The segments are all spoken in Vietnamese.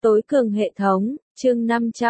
Tối cường hệ thống, chương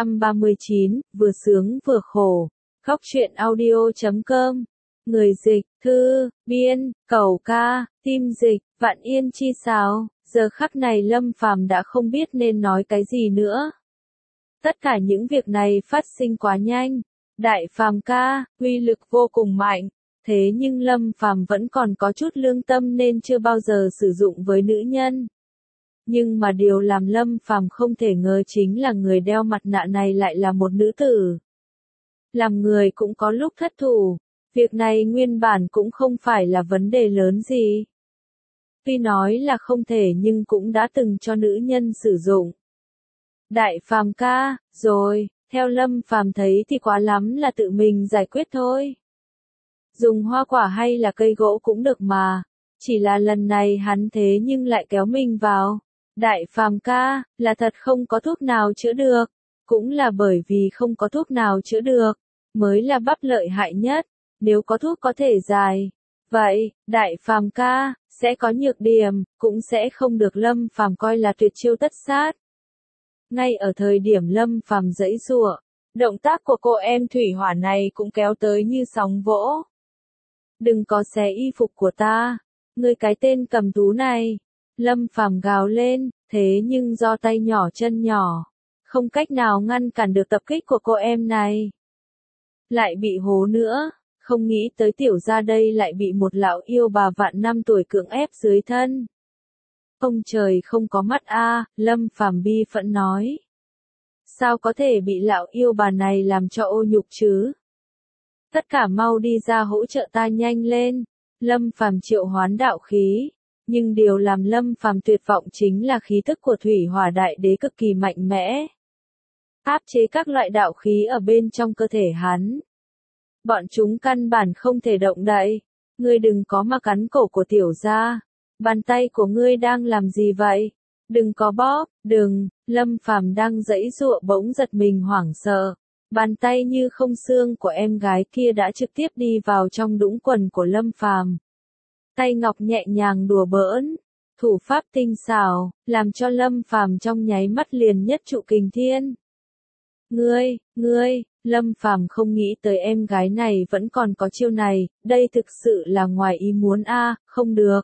539, vừa sướng vừa khổ. Góc truyện audio.com. Người dịch, thư, biên, cẩu ca, tim dịch, Vạn Yên chi sáo. Giờ khắc này Lâm Phàm đã không biết nên nói cái gì nữa. Tất cả những việc này phát sinh quá nhanh. Đại Phàm ca, uy lực vô cùng mạnh. Thế nhưng Lâm Phàm vẫn còn có chút lương tâm nên chưa bao giờ sử dụng với nữ nhân. Nhưng mà điều làm Lâm Phàm không thể ngờ chính là người đeo mặt nạ này lại là một nữ tử. Làm người cũng có lúc thất thủ, việc này nguyên bản cũng không phải là vấn đề lớn gì. Tuy nói là không thể nhưng cũng đã từng cho nữ nhân sử dụng. Đại Phàm ca, rồi, theo Lâm Phàm thấy thì quá lắm là tự mình giải quyết thôi. Dùng hoa quả hay là cây gỗ cũng được mà, chỉ là lần này hắn thế nhưng lại kéo mình vào. Đại Phàm ca, là thật không có thuốc nào chữa được, cũng là bởi vì không có thuốc nào chữa được, mới là bắp lợi hại nhất, nếu có thuốc có thể giải. Vậy, Đại Phàm ca, sẽ có nhược điểm, cũng sẽ không được Lâm Phàm coi là tuyệt chiêu tất sát. Ngay ở thời điểm Lâm Phàm giãy giụa, động tác của cô em thủy hỏa này cũng kéo tới như sóng vỗ. Đừng có xé y phục của ta, ngươi cái tên cầm thú này. Lâm Phàm gào lên, thế nhưng do tay nhỏ chân nhỏ, không cách nào ngăn cản được tập kích của cô em này. Lại bị hố nữa, không nghĩ tới tiểu gia đây lại bị một lão yêu bà vạn năm tuổi cưỡng ép dưới thân. Ông trời không có mắt a, Lâm Phàm bi phẫn nói. Sao có thể bị lão yêu bà này làm cho ô nhục chứ? Tất cả mau đi ra hỗ trợ ta nhanh lên. Lâm Phàm triệu hoán đạo khí. Nhưng điều làm Lâm Phàm tuyệt vọng chính là khí tức của thủy hỏa đại đế cực kỳ mạnh mẽ. Áp chế các loại đạo khí ở bên trong cơ thể hắn. Bọn chúng căn bản không thể động đậy. Ngươi đừng có mà cắn cổ của tiểu gia. Bàn tay của ngươi đang làm gì vậy? Đừng có bóp, đừng. Lâm Phàm đang giãy giụa bỗng giật mình hoảng sợ. Bàn tay như không xương của em gái kia đã trực tiếp đi vào trong đũng quần của Lâm Phàm. Tay ngọc nhẹ nhàng đùa bỡn, thủ pháp tinh xảo, làm cho Lâm Phàm trong nháy mắt liền nhất trụ kình thiên. Ngươi, Lâm Phàm không nghĩ tới em gái này vẫn còn có chiêu này, đây thực sự là ngoài ý muốn a, không được.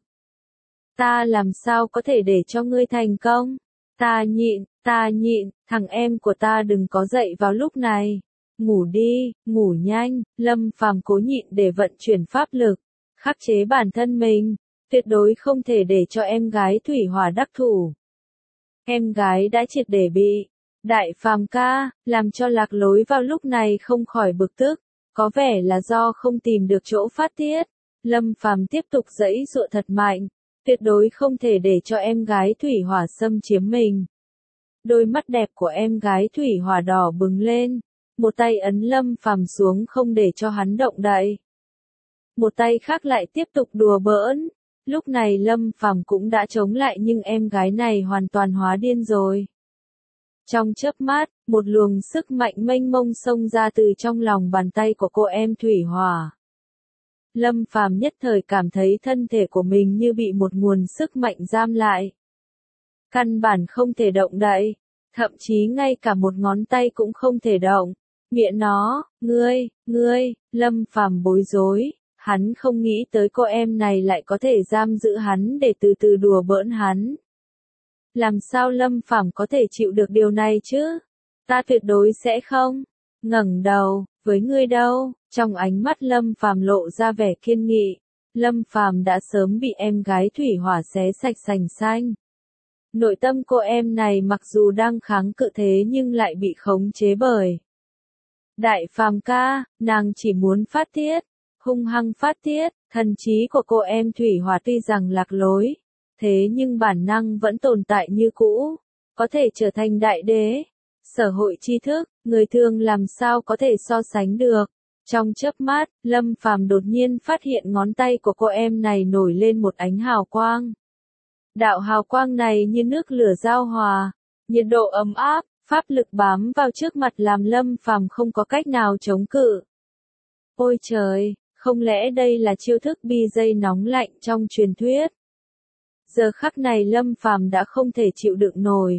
Ta làm sao có thể để cho ngươi thành công? Ta nhịn, thằng em của ta đừng có dậy vào lúc này. Ngủ đi, ngủ nhanh, Lâm Phàm cố nhịn để vận chuyển pháp lực. Khắc chế bản thân mình, tuyệt đối không thể để cho em gái thủy hỏa đắc thủ. Em gái đã triệt để bị Đại Phàm ca làm cho lạc lối vào lúc này không khỏi bực tức, có vẻ là do không tìm được chỗ phát tiết. Lâm Phàm tiếp tục giãy giụa thật mạnh, tuyệt đối không thể để cho em gái thủy hỏa xâm chiếm mình. Đôi mắt đẹp của em gái thủy hỏa đỏ bừng lên, một tay ấn Lâm Phàm xuống không để cho hắn động đậy. Một tay khác lại tiếp tục đùa bỡn. Lúc này Lâm Phàm cũng đã chống lại nhưng em gái này hoàn toàn hóa điên rồi. Trong chớp mắt, một luồng sức mạnh mênh mông xông ra từ trong lòng bàn tay của cô em thủy hỏa. Lâm Phàm nhất thời cảm thấy thân thể của mình như bị một nguồn sức mạnh giam lại. Căn bản không thể động đậy, thậm chí ngay cả một ngón tay cũng không thể động. Mẹ nó, ngươi, Lâm Phàm bối rối. Hắn không nghĩ tới cô em này lại có thể giam giữ hắn để từ từ đùa bỡn hắn. Làm sao Lâm Phàm có thể chịu được điều này chứ? Ta tuyệt đối sẽ không. Ngẩng đầu, với ngươi đâu? Trong ánh mắt Lâm Phàm lộ ra vẻ kiên nghị. Lâm Phàm đã sớm bị em gái thủy hỏa xé sạch sành xanh. Nội tâm cô em này mặc dù đang kháng cự thế nhưng lại bị khống chế bởi Đại Phàm ca, nàng chỉ muốn phát tiết. Hung hăng phát tiết, thần trí của cô em thủy hỏa tuy rằng lạc lối, thế nhưng bản năng vẫn tồn tại như cũ, có thể trở thành đại đế. Sở hội tri thức, người thường làm sao có thể so sánh được. Trong chớp mắt, Lâm Phàm đột nhiên phát hiện ngón tay của cô em này nổi lên một ánh hào quang. Đạo hào quang này như nước lửa giao hòa, nhiệt độ ấm áp, pháp lực bám vào trước mặt làm Lâm Phàm không có cách nào chống cự. Ôi trời! Không lẽ đây là chiêu thức bi dây nóng lạnh trong truyền thuyết? Giờ khắc này Lâm Phàm đã không thể chịu đựng nổi,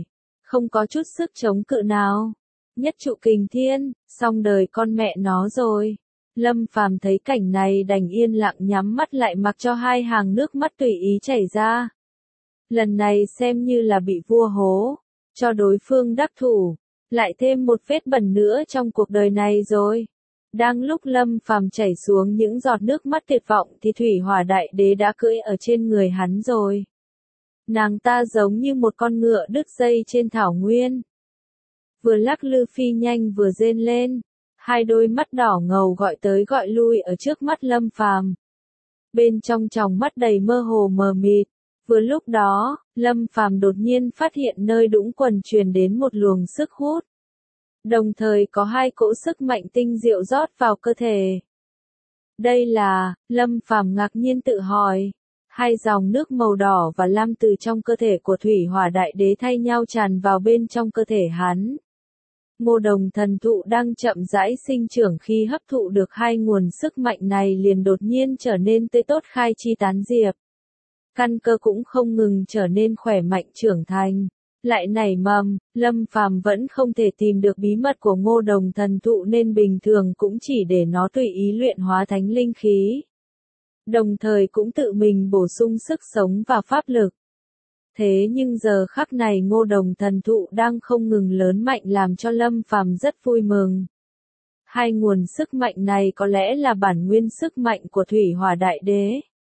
không có chút sức chống cự nào. Nhất trụ kình thiên, xong đời con mẹ nó rồi. Lâm Phàm thấy cảnh này đành yên lặng nhắm mắt lại mặc cho hai hàng nước mắt tùy ý chảy ra. Lần này xem như là bị vua hố, cho đối phương đắc thủ, lại thêm một vết bẩn nữa trong cuộc đời này rồi. Đang lúc Lâm Phàm chảy xuống những giọt nước mắt tuyệt vọng thì Thủy Hỏa Đại Đế đã cưỡi ở trên người hắn rồi. Nàng ta giống như một con ngựa đứt dây trên thảo nguyên. Vừa lắc lư phi nhanh vừa rên lên, hai đôi mắt đỏ ngầu gọi tới gọi lui ở trước mắt Lâm Phàm. Bên trong tròng mắt đầy mơ hồ mờ mịt. Vừa lúc đó, Lâm Phàm đột nhiên phát hiện nơi đũng quần truyền đến một luồng sức hút. Đồng thời có hai cỗ sức mạnh tinh diệu rót vào cơ thể. Đây là, Lâm Phàm ngạc nhiên tự hỏi. Hai dòng nước màu đỏ và lam từ trong cơ thể của Thủy Hỏa Đại Đế thay nhau tràn vào bên trong cơ thể hắn. Ngô Đồng thần thụ đang chậm rãi sinh trưởng khi hấp thụ được hai nguồn sức mạnh này liền đột nhiên trở nên tươi tốt khai chi tán diệp. Căn cơ cũng không ngừng trở nên khỏe mạnh trưởng thành. Lại nảy mầm, Lâm Phàm vẫn không thể tìm được bí mật của Ngô Đồng thần thụ nên bình thường cũng chỉ để nó tùy ý luyện hóa thánh linh khí. Đồng thời cũng tự mình bổ sung sức sống và pháp lực. Thế nhưng giờ khắc này Ngô Đồng thần thụ đang không ngừng lớn mạnh làm cho Lâm Phàm rất vui mừng. Hai nguồn sức mạnh này có lẽ là bản nguyên sức mạnh của Thủy Hỏa Đại Đế.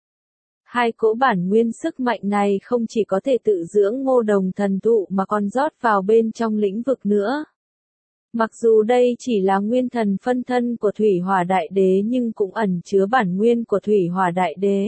Hai cỗ bản nguyên sức mạnh này không chỉ có thể tự dưỡng Ngô Đồng thần thụ mà còn rót vào bên trong lĩnh vực nữa. Mặc dù đây chỉ là nguyên thần phân thân của Thủy Hỏa Đại Đế nhưng cũng ẩn chứa bản nguyên của Thủy Hỏa Đại Đế.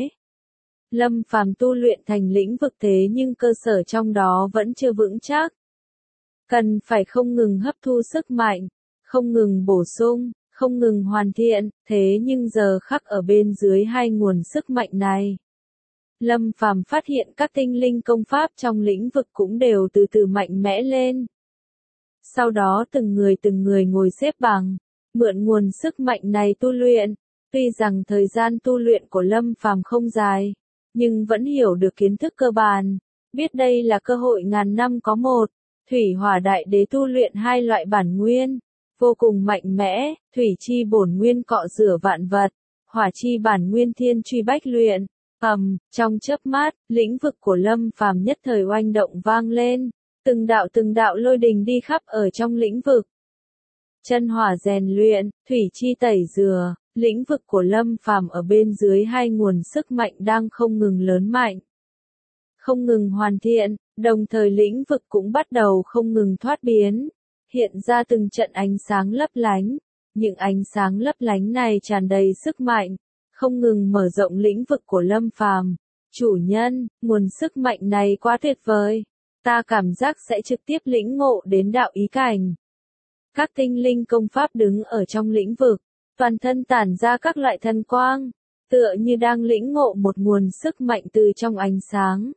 Lâm Phàm tu luyện thành lĩnh vực thế nhưng cơ sở trong đó vẫn chưa vững chắc. Cần phải không ngừng hấp thu sức mạnh, không ngừng bổ sung, không ngừng hoàn thiện, thế nhưng giờ khắc ở bên dưới hai nguồn sức mạnh này. Lâm Phàm phát hiện các tinh linh công pháp trong lĩnh vực cũng đều từ từ mạnh mẽ lên. Sau đó từng người ngồi xếp bằng, mượn nguồn sức mạnh này tu luyện. Tuy rằng thời gian tu luyện của Lâm Phàm không dài, nhưng vẫn hiểu được kiến thức cơ bản, biết đây là cơ hội ngàn năm có một. Thủy Hỏa Đại Đế tu luyện hai loại bản nguyên, vô cùng mạnh mẽ, thủy chi bổn nguyên cọ rửa vạn vật, hỏa chi bản nguyên thiên truy bách luyện. Trong chớp mắt, lĩnh vực của Lâm Phàm nhất thời oanh động vang lên, từng đạo lôi đình đi khắp ở trong lĩnh vực. Chân hỏa rèn luyện, thủy chi tẩy rửa, lĩnh vực của Lâm Phàm ở bên dưới hai nguồn sức mạnh đang không ngừng lớn mạnh, không ngừng hoàn thiện, đồng thời lĩnh vực cũng bắt đầu không ngừng thoát biến, hiện ra từng trận ánh sáng lấp lánh. Những ánh sáng lấp lánh này tràn đầy sức mạnh, không ngừng mở rộng lĩnh vực của Lâm Phàm. Chủ nhân, nguồn sức mạnh này quá tuyệt vời. Ta cảm giác sẽ trực tiếp lĩnh ngộ đến đạo ý cảnh. Các tinh linh công pháp đứng ở trong lĩnh vực, toàn thân tản ra các loại thần quang, tựa như đang lĩnh ngộ một nguồn sức mạnh từ trong ánh sáng.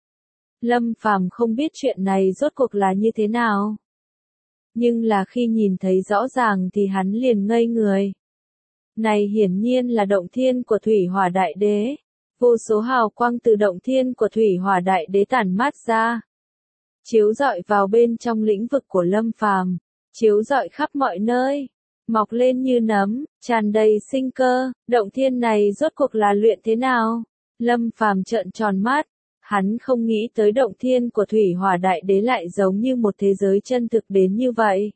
Lâm Phàm không biết chuyện này rốt cuộc là như thế nào. Nhưng là khi nhìn thấy rõ ràng thì hắn liền ngây người. Này hiển nhiên là động thiên của Thủy Hỏa Đại Đế. Vô số hào quang từ động thiên của Thủy Hỏa Đại Đế tản mát ra, chiếu rọi vào bên trong lĩnh vực của Lâm Phàm, chiếu rọi khắp mọi nơi, mọc lên như nấm, tràn đầy sinh cơ. Động thiên này rốt cuộc là luyện thế nào? Lâm Phàm trợn tròn mắt, hắn không nghĩ tới động thiên của Thủy Hỏa Đại Đế lại giống như một thế giới chân thực đến như vậy.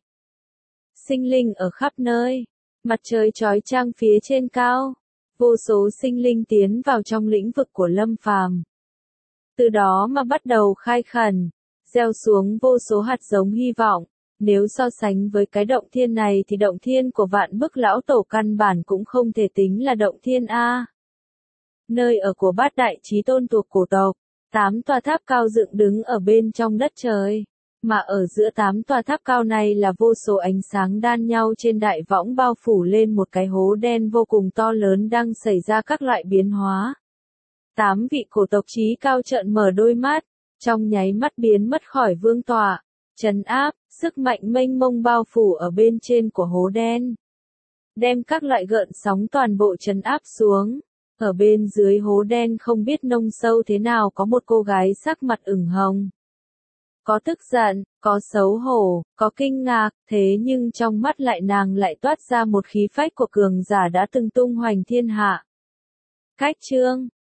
Sinh linh ở khắp nơi, mặt trời chói chang phía trên cao, vô số sinh linh tiến vào trong lĩnh vực của Lâm Phàm. Từ đó mà bắt đầu khai khẩn, gieo xuống vô số hạt giống hy vọng. Nếu so sánh với cái động thiên này thì động thiên của Vạn Bức Lão Tổ căn bản cũng không thể tính là động thiên A. Nơi ở của bát đại chí tôn thuộc cổ tộc, 8 tòa tháp cao dựng đứng ở bên trong đất trời. Mà ở giữa 8 tòa tháp cao này là vô số ánh sáng đan nhau trên đại võng bao phủ lên một cái hố đen vô cùng to lớn đang xảy ra các loại biến hóa. 8 vị cổ tộc chí cao trợn mở đôi mắt, trong nháy mắt biến mất khỏi vương tọa, trấn áp, sức mạnh mênh mông bao phủ ở bên trên của hố đen. Đem các loại gợn sóng toàn bộ trấn áp xuống. Ở bên dưới hố đen không biết nông sâu thế nào có một cô gái sắc mặt ửng hồng. có tức giận, có xấu hổ, có kinh ngạc, thế nhưng trong mắt nàng lại toát ra một khí phách của cường giả đã từng tung hoành thiên hạ. Khách chương